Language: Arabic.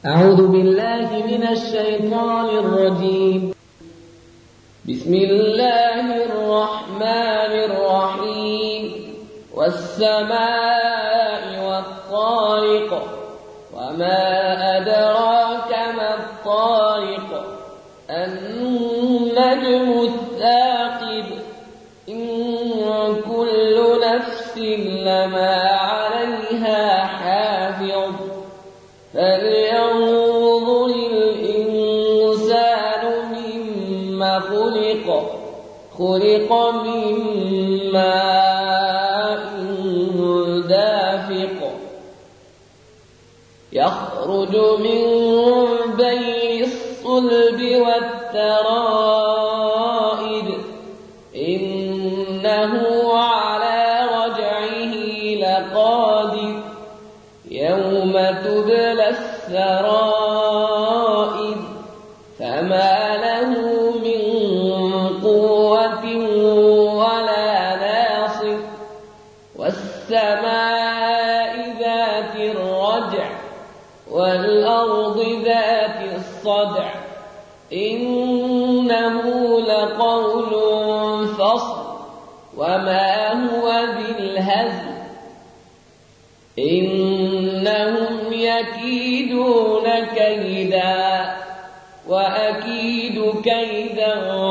أعوذ بالله من الشيطان الرجيم. بسم الله الرحمن الرحيم. والسماء والطارق وما أدراك ما الطارق النجم الثاقب إن كل نفس لما عليها حافظ فلينظر الإنسان مما خلق من ماء دافق يخرج من بين الصلب والترائب إنه على رجعه لقادر يوم تبلى السرائر فما له من قوة ولا ناصر والسماء ذات الرجع والأرض ذات الصدع إنه لقول فصل وما هو بالهزل إنهم يكيدون كيدا وأكيد كيدا